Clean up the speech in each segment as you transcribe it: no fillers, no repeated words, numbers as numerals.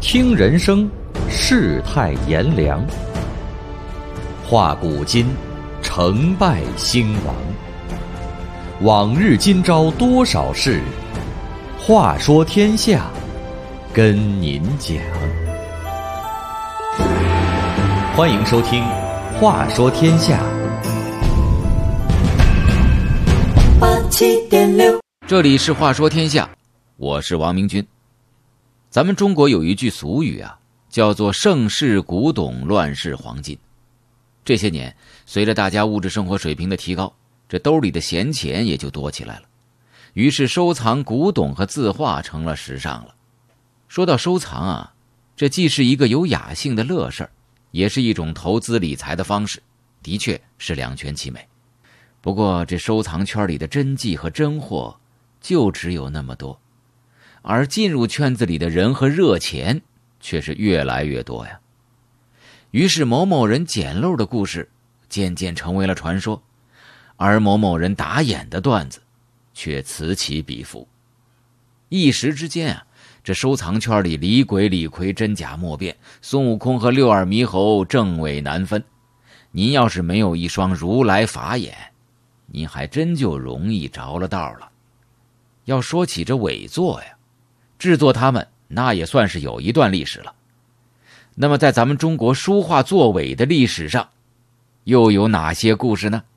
听人生，世态炎凉；话古今，成败兴亡。往日今朝多少事，话说天下，跟您讲。欢迎收听《话说天下》。 这里是话说天下，我是王明君。咱们中国有一句俗语啊，叫做盛世古董，乱世黄金。这些年随着大家物质生活水平的提高，这兜里的闲钱也就多起来了，于是收藏古董和字画成了时尚了。说到收藏啊，这既是一个有雅兴的乐事儿，也是一种投资理财的方式，的确是两全其美。不过这收藏圈里的真迹和真货就只有那么多，而进入圈子里的人和热钱却是越来越多呀。于是某某人捡漏的故事渐渐成为了传说，而某某人打眼的段子却此起彼伏。一时之间啊，这收藏圈里李鬼李逵真假莫辨，孙悟空和六耳猕猴正伪难分。您要是没有一双如来法眼，您还真就容易着了道了。要说起这伪作呀，制作他们那也算是有一段历史了。那么在咱们中国书画作伪的历史上，又有哪些故事呢？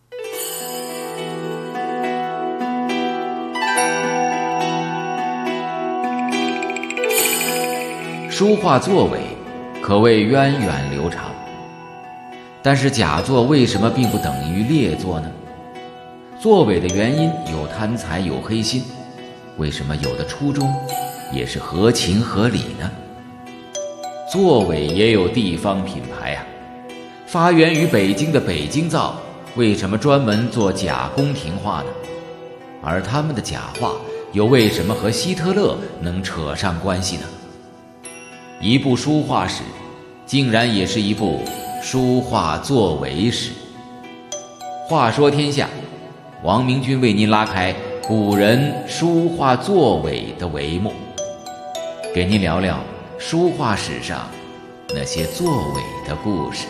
书画作伪可谓源远流长，但是假作为什么并不等于劣作呢？作伪的原因有贪财有黑心，为什么有的初衷也是合情合理呢？作伪也有地方品牌啊，发源于北京的北京造为什么专门做假宫廷画呢？而他们的假画又为什么和希特勒能扯上关系呢？一部书画史竟然也是一部书画作伪史。话说天下，王明君为您拉开古人书画作伪的帷幕，给您聊聊书画史上那些作伪的故事。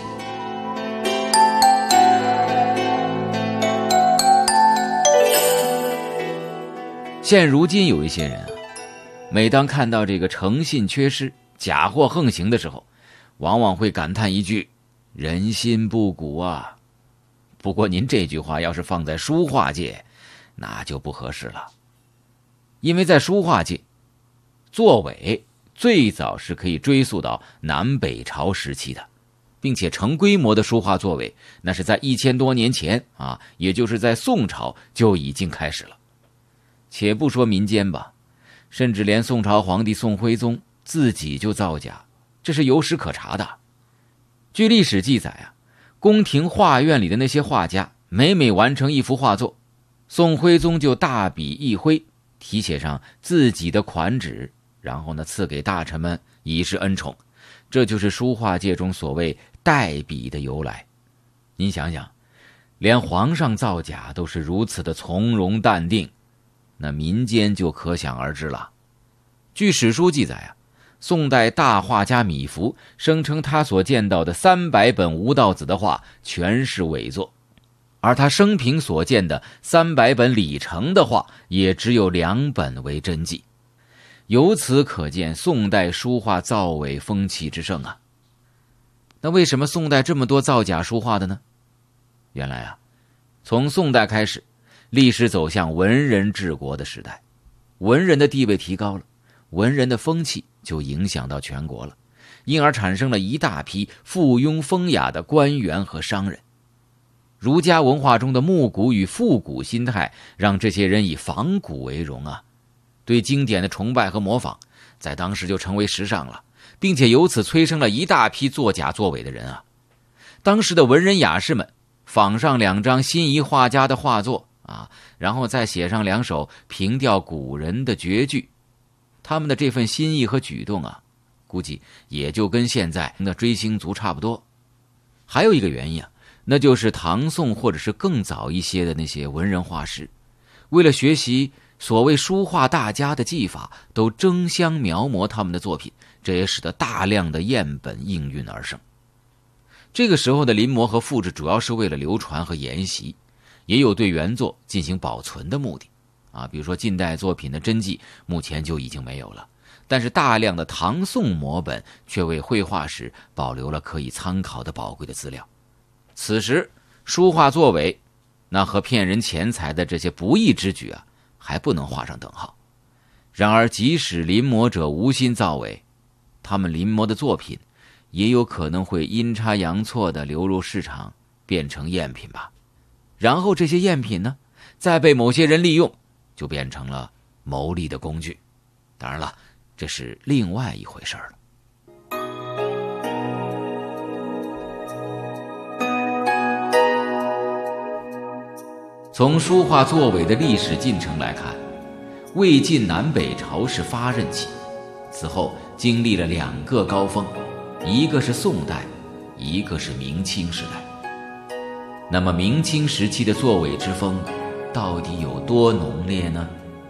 现如今有一些人啊，每当看到这个诚信缺失、假货横行的时候，往往会感叹一句：人心不古啊。不过您这句话要是放在书画界，那就不合适了。因为在书画界，作伪最早是可以追溯到南北朝时期的，并且成规模的书画作伪那是在1000多年前啊，也就是在宋朝就已经开始了。且不说民间吧，甚至连宋朝皇帝宋徽宗自己就造假，这是有史可查的。据历史记载啊，宫廷画院里的那些画家每完成一幅画作，宋徽宗就大笔一挥，题写上自己的款旨，然后呢赐给大臣们以示恩宠。这就是书画界中所谓代笔的由来。您想想，连皇上造假都是如此的从容淡定，那民间就可想而知了。据史书记载啊，宋代大画家米芾声称他所见到的300本吴道子的画全是伪作，而他生平所见的300本李成的画也只有2本为真迹。由此可见宋代书画造伪风气之盛啊。那为什么宋代这么多造假书画的呢？原来啊，从宋代开始，历史走向文人治国的时代，文人的地位提高了，文人的风气就影响到全国了，因而产生了一大批附庸风雅的官员和商人。儒家文化中的慕古与复古心态，让这些人以仿古为荣啊，对经典的崇拜和模仿，在当时就成为时尚了，并且由此催生了一大批作假作伪的人啊。当时的文人雅士们仿上2张心仪画家的画作啊，然后再写上2首凭吊古人的绝句，他们的这份心意和举动啊，估计也就跟现在的追星族差不多。还有一个原因啊，那就是唐宋或者是更早一些的那些文人画师，为了学习所谓书画大家的技法都争相描摹他们的作品，这也使得大量的赝本应运而生。这个时候的临摹和复制主要是为了流传和沿袭，也有对原作进行保存的目的比如说近代作品的真迹目前就已经没有了，但是大量的唐宋摹本却为绘画史保留了可以参考的宝贵的资料。此时书画作伪那和骗人钱财的这些不义之举还不能画上等号。然而即使临摹者无心造伪，他们临摹的作品也有可能会阴差阳错地流入市场，变成赝品吧。然后这些赝品呢，再被某些人利用，就变成了牟利的工具。当然了，这是另外一回事了。从书画作伪的历史进程来看，魏晋南北朝是发轫期，此后经历了2个高峰，一个是宋代，一个是明清时代。那么明清时期的作伪之风到底有多浓烈呢？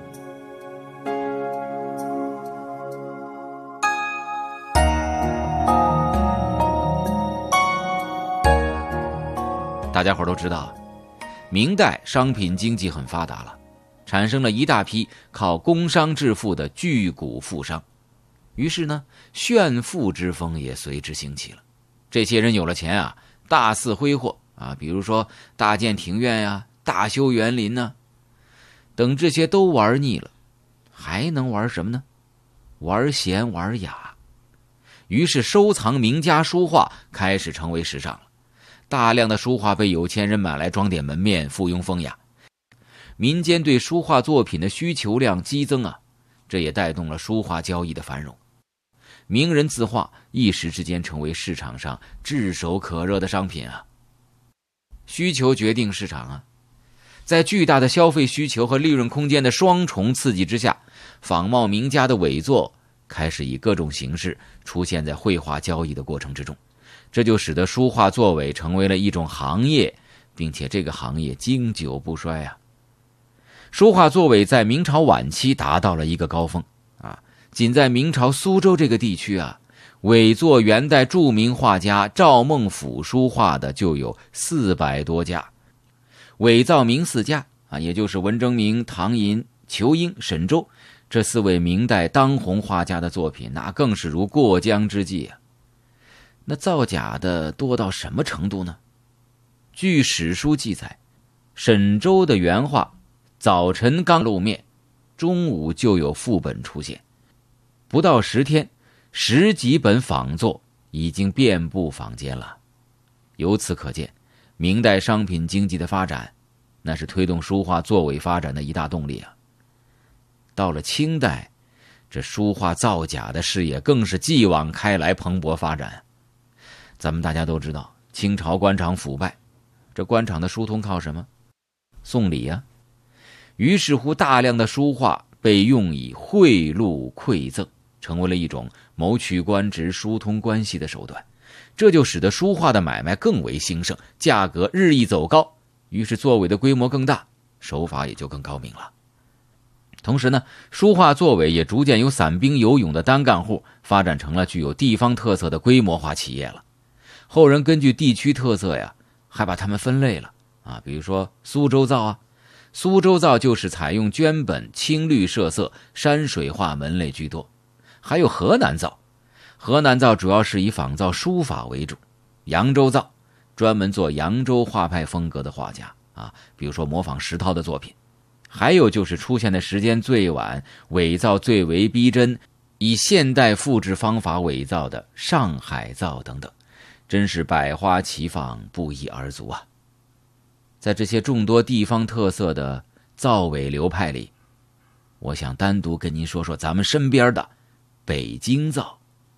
大家伙都知道，明代商品经济很发达了，产生了一大批靠工商致富的巨贾富商。于是呢，炫富之风也随之兴起了。这些人有了钱大肆挥霍比如说大建庭院大修园林等这些都玩腻了，还能玩什么呢？玩闲玩雅。于是收藏名家书画开始成为时尚了。大量的书画被有钱人买来装点门面，附庸风雅。民间对书画作品的需求量激增这也带动了书画交易的繁荣。名人字画一时之间成为市场上炙手可热的商品需求决定市场在巨大的消费需求和利润空间的双重刺激之下，仿冒名家的伪作开始以各种形式出现在绘画交易的过程之中。这就使得书画作伪成为了一种行业，并且这个行业经久不衰书画作伪在明朝晚期达到了一个高峰仅在明朝苏州这个地区伪作元代著名画家赵孟俯书画的就有400多家，伪造明4家也就是文征明、唐寅、仇英、沈周这4位明代当红画家的作品，那更是如过江之鲫那造假的多到什么程度呢？据史书记载，沈周的原画早晨刚露面，中午就有副本出现，不到10天10几本仿作已经遍布坊间了。由此可见，明代商品经济的发展那是推动书画作伪发展的一大动力到了清代，这书画造假的事业更是继往开来，蓬勃发展。咱们大家都知道，清朝官场腐败，这官场的疏通靠什么？送礼于是乎大量的书画被用以贿赂馈赠，成为了一种谋取官职疏通关系的手段。这就使得书画的买卖更为兴盛，价格日益走高，于是作伪的规模更大，手法也就更高明了。同时呢，书画作伪也逐渐由散兵游勇的单干户发展成了具有地方特色的规模化企业了。后人根据地区特色还把它们分类了比如说苏州造苏州造就是采用绢本、青绿设色、山水画门类居多。还有河南造，河南造主要是以仿造书法为主。扬州造专门做扬州画派风格的画家比如说模仿石涛的作品。还有就是出现的时间最晚、伪造最为逼真、以现代复制方法伪造的上海造等等，真是百花齐放，不一而足在这些众多地方特色的造伪流派里，我想单独跟您说说咱们身边的北京造。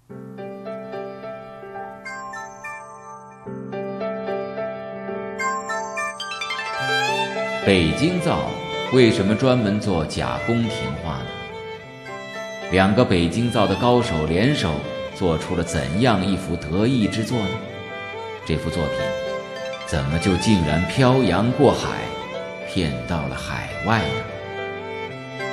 北京造为什么专门做假宫廷画呢？2个北京造的高手联手做出了怎样一幅得意之作呢？这幅作品怎么就竟然漂洋过海骗到了海外呢？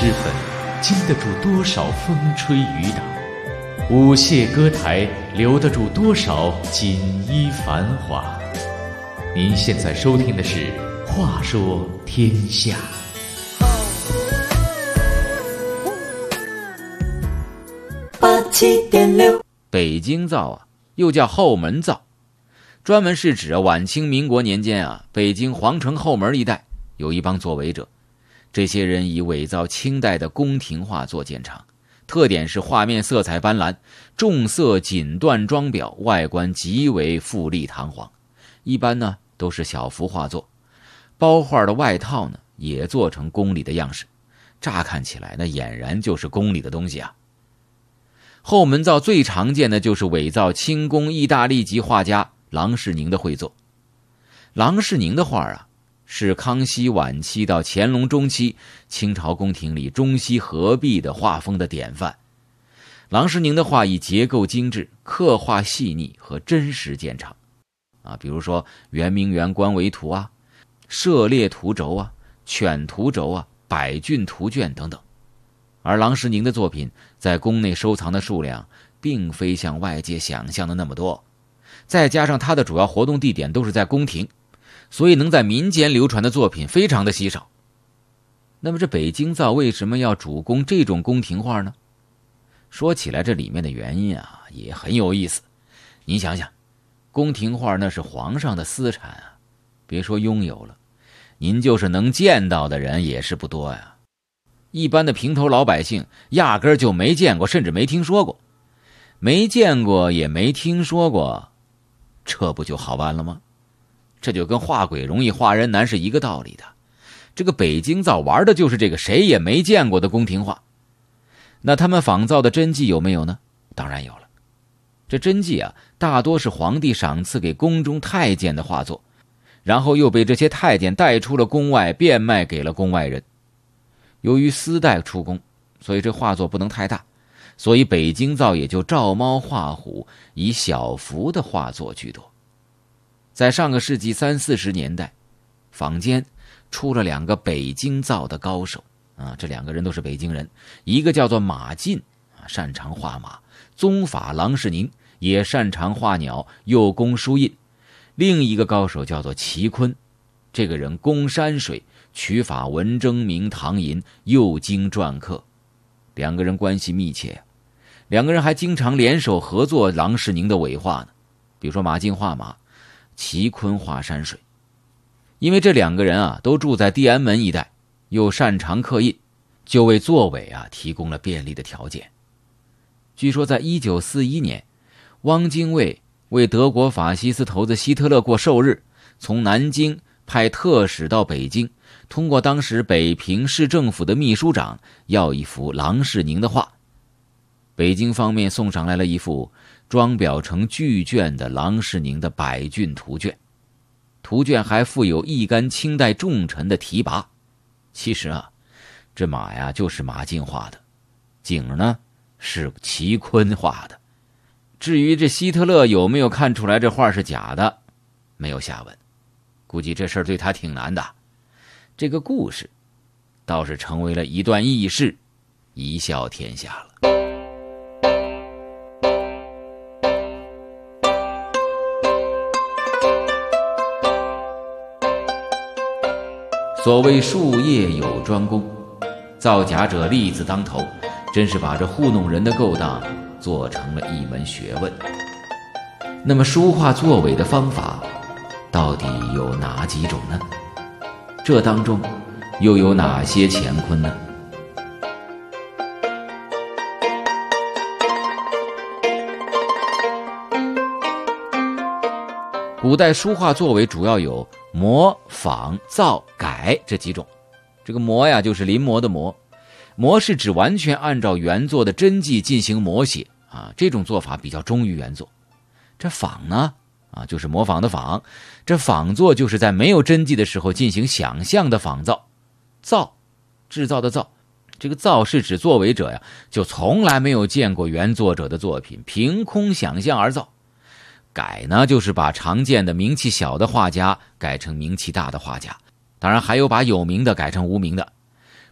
脂粉，经得住多少风吹雨打？舞榭歌台，留得住多少锦衣繁华？您现在收听的是《话说天下》。 87.6， 北京造啊，又叫后门造，专门是指晚清民国年间啊，北京皇城后门一带有一帮作伪者。这些人以伪造清代的宫廷画作见长，特点是画面色彩斑斓，重色锦缎装裱，外观极为富丽堂皇。一般呢都是小幅画作，包画的外套呢也做成宫里的样式，乍看起来那俨然就是宫里的东西啊。后门造最常见的就是伪造清宫意大利籍画家郎世宁的绘作。郎世宁的画啊，是康熙晚期到乾隆中期清朝宫廷里中西合璧的画风的典范。郎世宁的画以结构精致、刻画细腻和真实见长比如说圆明园官围图啊、射猎图轴啊、犬图轴啊、百骏图卷等等。而郎世宁的作品在宫内收藏的数量并非像外界想象的那么多，再加上他的主要活动地点都是在宫廷，所以能在民间流传的作品非常的稀少。那么这北京造为什么要主攻这种宫廷画呢？说起来这里面的原因啊也很有意思。您想想，宫廷画那是皇上的私产啊，别说拥有了，您就是能见到的人也是不多呀。一般的平头老百姓压根儿就没见过，甚至没听说过。没见过也没听说过，这不就好办了吗？这就跟画鬼容易画人难是一个道理的。这个北京造玩的就是这个谁也没见过的宫廷画。那他们仿造的真迹有没有呢？当然有了。这真迹啊，大多是皇帝赏赐给宫中太监的画作，然后又被这些太监带出了宫外，变卖给了宫外人。由于私带出宫，所以这画作不能太大，所以北京造也就照猫画虎，以小幅的画作居多。在上个世纪30-40年代，坊间出了2个北京造的高手这2个人都是北京人，一个叫做马进擅长画马，宗法郎世宁也擅长画鸟，又工书印。另一个高手叫做齐坤，这个人工山水，取法文征明唐寅，又精篆刻。2个人关系密切2个人还经常联手合作郎世宁的伪画呢。比如说马进画马，齐坤画山水。因为这2个人都住在地安门一带，又擅长刻印，就为作伪提供了便利的条件。据说在1941年，汪精卫为德国法西斯头子希特勒过寿日，从南京派特使到北京，通过当时北平市政府的秘书长要一幅郎世宁的画。北京方面送上来了一幅装裱成巨卷的郎世宁的百骏图卷，图卷还附有一干清代重臣的题跋。其实这马就是马进画的，景呢是齐坤画的。至于这希特勒有没有看出来这画是假的，没有下文，估计这事儿对他挺难的。这个故事倒是成为了一段轶事，一笑天下了。所谓术业有专攻，造假者利字当头，真是把这糊弄人的勾当做成了一门学问。那么书画作伪的方法到底有哪几种呢？这当中又有哪些乾坤呢？古代书画作伪主要有模、仿、造、改这几种。这个模就是临摹的摹，摹是指完全按照原作的真迹进行摹写这种做法比较忠于原作。这仿呢就是模仿的仿，这仿作就是在没有真迹的时候进行想象的仿造。造，制造的造，这个造是指作伪者就从来没有见过原作者的作品，凭空想象而造。改呢就是把常见的名气小的画家改成名气大的画家，当然还有把有名的改成无名的。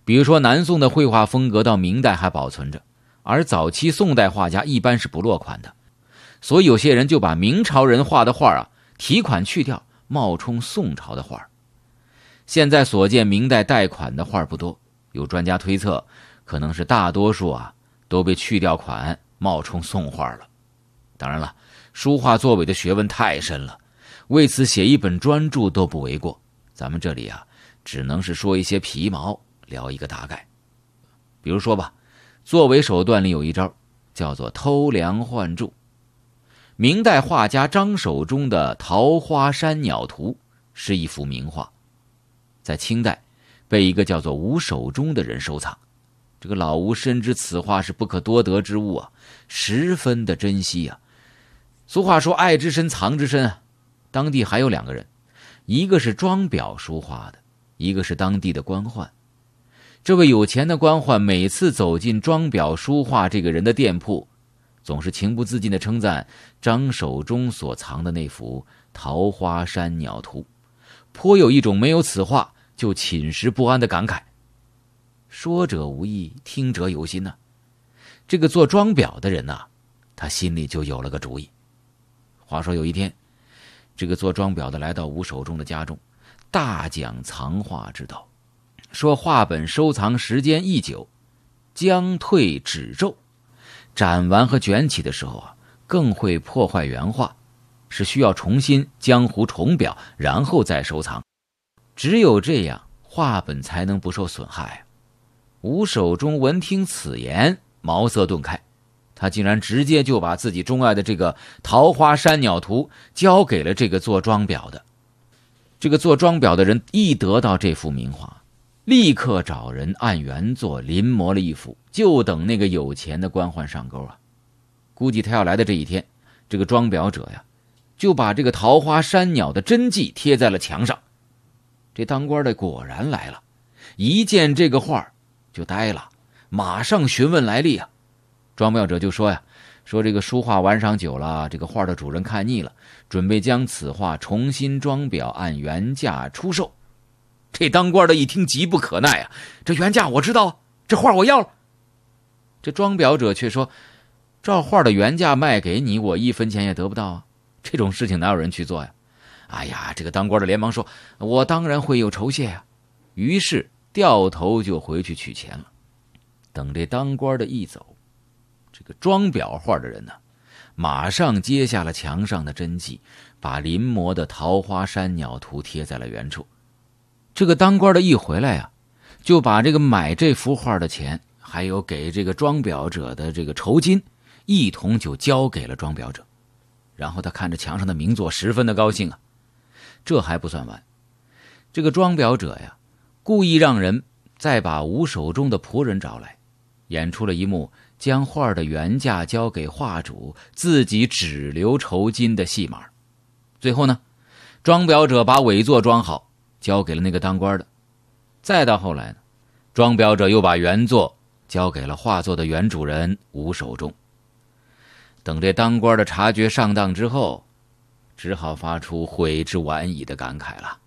比如说南宋的绘画风格到明代还保存着，而早期宋代画家一般是不落款的，所以有些人就把明朝人画的画题款去掉，冒充宋朝的画。现在所见明代带款的画不多，有专家推测可能是大多数都被去掉款，冒充宋画了。当然了，书画作伪的学问太深了，为此写一本专著都不为过。咱们这里只能是说一些皮毛，聊一个大概。比如说吧，作伪手段里有一招叫做偷梁换柱。明代画家张守忠的《桃花山鸟图》是一幅名画，在清代被一个叫做吴守忠的人收藏。这个老吴深知此画是不可多得之物十分的珍惜俗话说爱之深藏之深当地还有2个人，一个是庄表书画的，一个是当地的官宦。这位有钱的官宦每次走进庄表书画这个人的店铺，总是情不自禁地称赞张守忠所藏的那幅《桃花山鸟图》，颇有一种没有此画就寝食不安的感慨。说者无意，听者有心这个做庄表的人他心里就有了个主意。话说有一天，这个做庄表的来到吴守忠的家中，大讲藏画之道，说画本收藏时间一久，将退纸皱，展完和卷起的时候更会破坏原画，是需要重新江湖重裱，然后再收藏。只有这样，画本才能不受损害吴守忠闻听此言，茅塞顿开，他竟然直接就把自己钟爱的这个《桃花山鸟图》交给了这个做庄表的。这个做庄表的人一得到这幅名画，立刻找人按原作临摹了一幅，就等那个有钱的官宦上钩估计他要来的这一天，这个庄表者就把这个桃花山鸟的真迹贴在了墙上。这当官的果然来了，一见这个画就呆了，马上询问来历庄表者就说说这个书画玩赏久了，这个画的主人看腻了，准备将此画重新装裱，按原价出售。这当官的一听急不可耐这原价我知道这画我要了。这庄表者却说，照画的原价卖给你，我1分钱也得不到这种事情哪有人去做哎呀，这个当官的连忙说，我当然会有酬谢于是掉头就回去取钱了。等这当官的一走，这个装裱画的人马上揭下了墙上的真迹，把临摹的桃花山鸟图贴在了原处。这个当官的一回来就把这个买这幅画的钱，还有给这个装裱者的这个酬金一同就交给了装裱者。然后他看着墙上的名作，十分的高兴这还不算完，这个装裱者故意让人再把吴守忠的仆人找来，演出了一幕将画的原价交给画主，自己只留酬金的戏码。最后呢，装裱者把伪作装好，交给了那个当官的。再到后来呢，装裱者又把原作交给了画作的原主人吴守忠。等这当官的察觉上当之后，只好发出悔之晚矣的感慨了。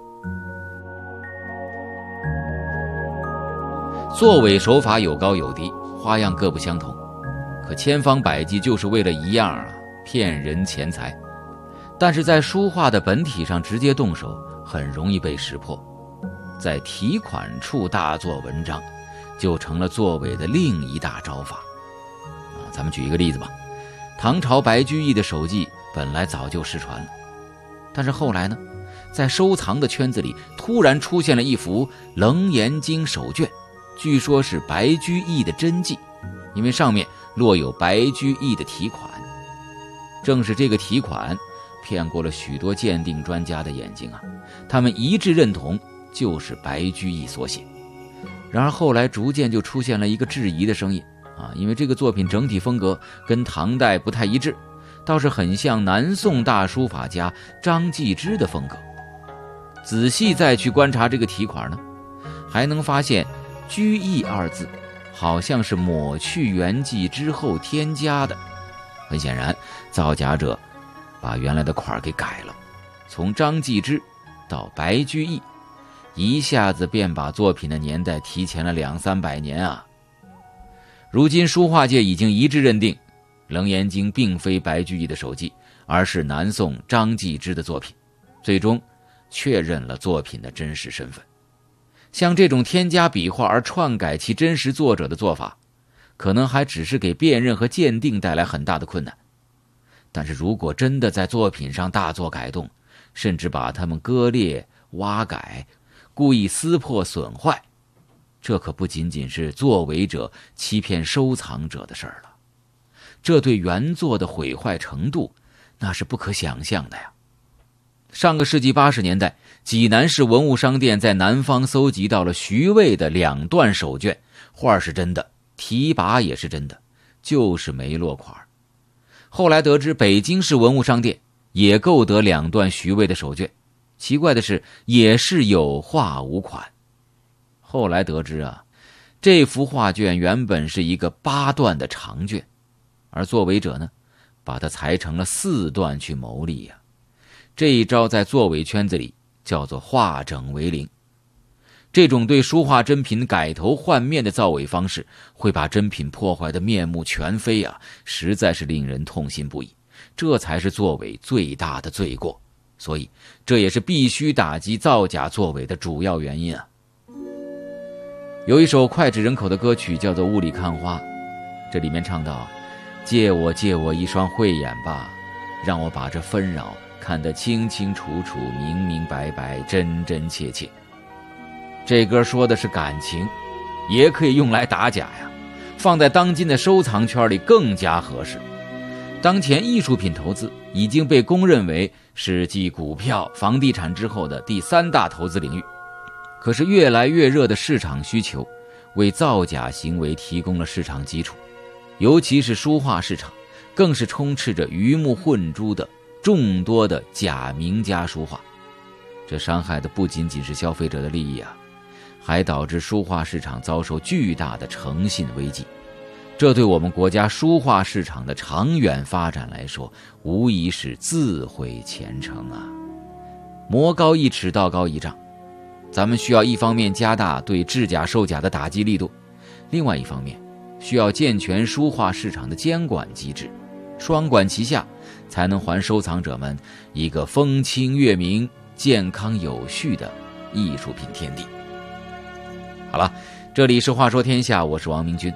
作伪手法有高有低，花样各不相同，可千方百计就是为了一样骗人钱财。但是在书画的本体上直接动手，很容易被识破，在题款处大做文章，就成了作伪的另一大招法咱们举一个例子吧。唐朝白居易的手迹本来早就失传了，但是后来呢，在收藏的圈子里突然出现了一幅《楞严经》手卷，据说是白居易的真迹，因为上面落有白居易的题款。正是这个题款骗过了许多鉴定专家的眼睛他们一致认同就是白居易所写。然而后来逐渐就出现了一个质疑的声音因为这个作品整体风格跟唐代不太一致，倒是很像南宋大书法家张继之的风格。仔细再去观察这个题款呢，还能发现居易二字好像是抹去原迹之后添加的。很显然，造假者把原来的款给改了，从张继之到白居易， 一下子便把作品的年代提前了200-300年啊。如今书画界已经一致认定，《楞严经》并非白居易的手迹，而是南宋张继之的作品，最终确认了作品的真实身份。像这种添加笔画而篡改其真实作者的做法，可能还只是给辨认和鉴定带来很大的困难。但是如果真的在作品上大做改动，甚至把它们割裂、挖改，故意撕破损坏，这可不仅仅是作伪者欺骗收藏者的事儿了，这对原作的毁坏程度那是不可想象的呀。上个世纪80年代，济南市文物商店在南方搜集到了徐渭的2段手卷，画是真的，题跋也是真的，就是没落款。后来得知北京市文物商店也购得2段徐渭的手卷，奇怪的是也是有画无款。后来得知啊，这幅画卷原本是一个8段的长卷，而作伪者呢，把它裁成了4段去牟利呀。这一招在作伪圈子里叫做化整为零。这种对书画真品改头换面的造伪方式，会把真品破坏的面目全非啊，实在是令人痛心不已。这才是作伪最大的罪过，所以这也是必须打击造假作伪的主要原因啊。有一首脍炙人口的歌曲叫做《雾里看花》，这里面唱到：借我一双慧眼吧，让我把这纷扰看得清清楚楚、明明白白、真真切切。这歌说的是感情，也可以用来打假呀，放在当今的收藏圈里更加合适。当前艺术品投资已经被公认为是继股票、房地产之后的第3大投资领域，可是越来越热的市场需求为造假行为提供了市场基础，尤其是书画市场更是充斥着鱼目混珠的众多的假名家书画。这伤害的不仅仅是消费者的利益啊，还导致书画市场遭受巨大的诚信危机。这对我们国家书画市场的长远发展来说，无疑是自毁前程啊！魔高一尺，道高一丈。咱们需要一方面加大对制假售假的打击力度，另外一方面需要健全书画市场的监管机制，双管齐下，才能还收藏者们一个风清月明、健康有序的艺术品天地。好了，这里是话说天下，我是王明君。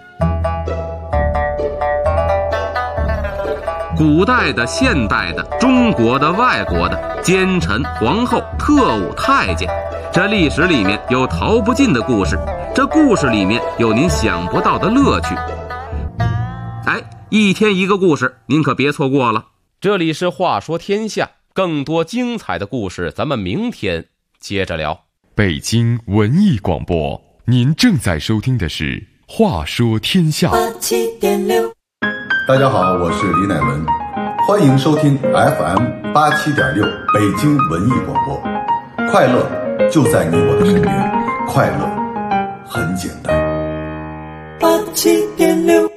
古代的、现代的、中国的、外国的，奸臣、皇后、特务、太监，这历史里面有逃不尽的故事，这故事里面有您想不到的乐趣。哎，一天一个故事，您可别错过了。这里是话说天下，更多精彩的故事咱们明天接着聊。 北京文艺广播，您正在收听的是话说天下。 大家好，我是李乃文，欢迎收听 FM 87.6北京文艺广播。快乐就在你我的身边，快乐很简单。87.6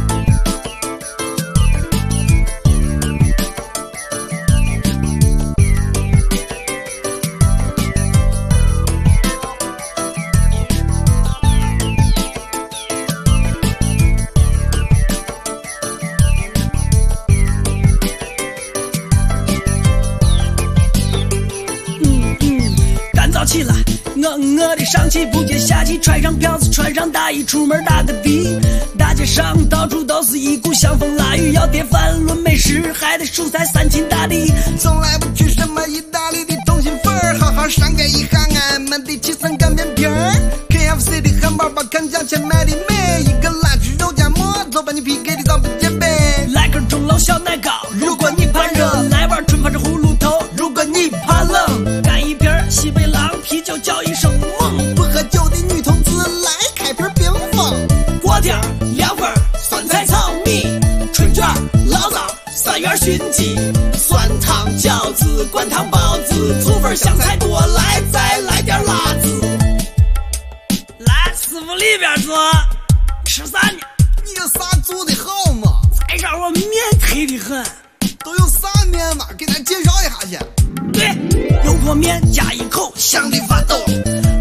起来，我的上气不接下气，穿上票子，穿上大衣，出门打个的。大街上到处都是一股香风腊雨，要点饭论美食，还得蔬菜3秦大地。 从来不去什么意大利的通心粉儿，好好上盖一下俺们的7层干面皮儿。KFC 的汉堡包，看价钱买的美，一个辣猪肉夹馍，走把你 PK 的早不减肥。 来根钟楼小奶糕，如果你怕热；来碗春发这葫芦头，如果你怕冷。干一瓶西北狼啤酒，叫一声猛。 不喝酒的女同志来开瓶冰峰。 锅贴、凉粉、酸菜炒米、春卷、醪糟、3元熏鸡、酸汤饺子、灌汤包子、醋粉香菜多，来再来点辣子。来，师傅里边坐，吃啥呢？ 你有啥做的好吗？ 再让我面忒的很。 都有啥面嘛？给咱介绍一下去。 对，油泼面加一口，香的发抖。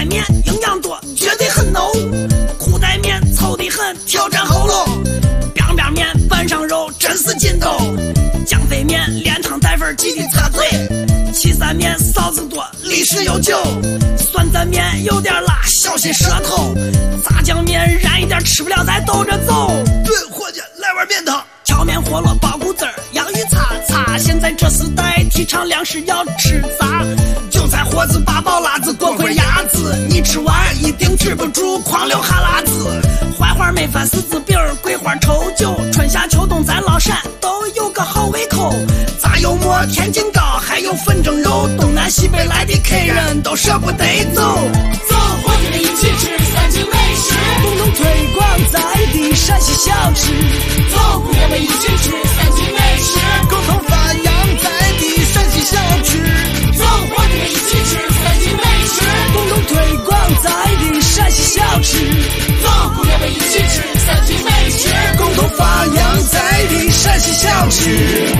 菜面营养多，绝对很浓。裤带面糙得很，挑战喉咙。边边面拌上肉，真是劲头。浆肥面连汤带粉，记得擦嘴。岐山面臊子多，历史悠久。酸蘸面有点辣，小心舌头。炸酱面燃一点，吃不了再兜着走。 对，伙计，来碗面汤。 荞面饸饹包谷子儿，洋芋擦擦。现在这时代提倡粮食要吃杂，韭菜货子八宝辣子锅盔鸭子，你吃完一定止不住狂流哈喇子。槐花焖饭柿子饼，桂花稠酒，春夏秋冬咱老陕都有个好胃口。炸油馍天津糕，还有粉蒸肉，东南西北来的客人都舍不得走。走，伙计们一起吃三秦美食，共同推广在地陕西小吃。走，姑娘们一起吃三秦美食， 共同发扬在地陕西小吃。 走，伙计们一起吃三秦美食，共同推广在地陕西小吃。走，姑娘们一起吃三秦美食，共同发扬在地陕西小吃。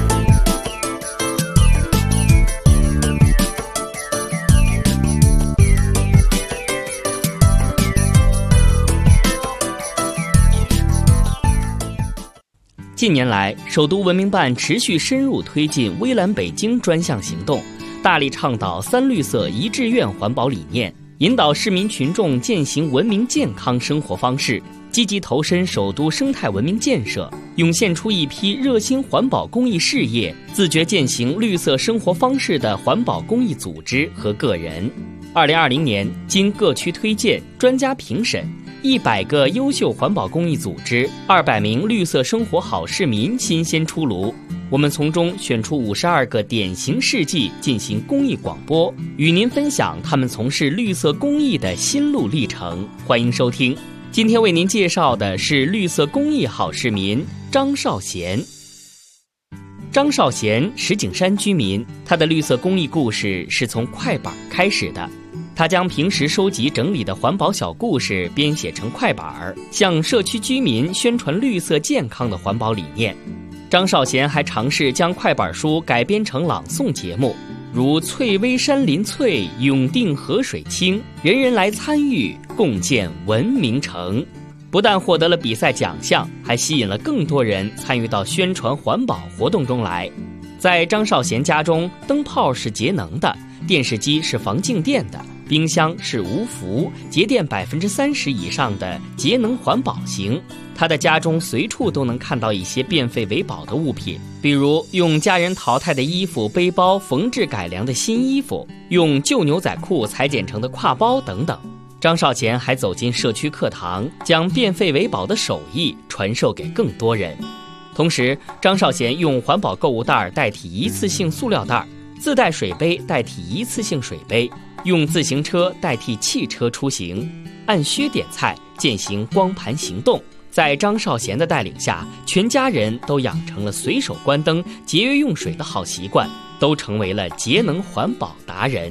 近年来，首都文明办持续深入推进微蓝北京专项行动，大力倡导三绿色一志愿环保理念，引导市民群众践行文明健康生活方式，积极投身首都生态文明建设，涌现出一批热心环保公益事业、自觉践行绿色生活方式的环保公益组织和个人。2020年，经各区推荐、专家评审，100个优秀环保公益组织、200名绿色生活好市民新鲜出炉。我们从中选出52个典型事迹进行公益广播，与您分享他们从事绿色公益的心路历程。欢迎收听。今天为您介绍的是绿色公益好市民张少贤。张少贤，石景山居民，他的绿色公益故事是从快板开始的。他将平时收集整理的环保小故事编写成快板，向社区居民宣传绿色健康的环保理念。张少贤还尝试将快板书改编成朗诵节目，如翠微山林翠，永定河水清，人人来参与，共建文明城。不但获得了比赛奖项，还吸引了更多人参与到宣传环保活动中来。在张少贤家中，灯泡是节能的，电视机是防静电的，冰箱是无氟，节电30%以上的节能环保型。他的家中随处都能看到一些变废为宝的物品，比如用家人淘汰的衣服、背包缝制改良的新衣服，用旧牛仔裤裁剪成的挎包等等。张少贤还走进社区课堂，将变废为宝的手艺传授给更多人。同时，张少贤用环保购物袋代替一次性塑料袋，自带水杯代替一次性水杯，用自行车代替汽车出行，按需点菜，践行光盘行动。在张少贤的带领下，全家人都养成了随手关灯、节约用水的好习惯，都成为了节能环保达人。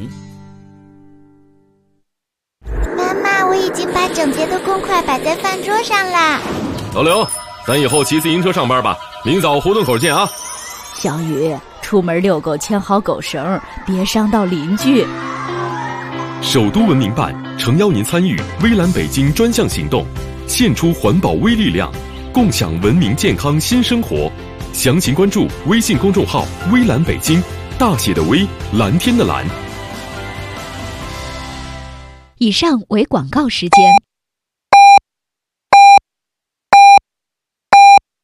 妈妈，我已经把整洁的公筷摆在饭桌上啦。 老刘，咱以后骑自行车上班吧，明早胡同口见啊。 小雨，出门遛狗牵好狗绳，别伤到邻居。 首都文明办诚邀您参与微蓝北京专项行动，献出环保微力量，共享文明健康新生活。详情关注微信公众号微蓝北京，大写的微，蓝天的蓝。 以上为广告时间。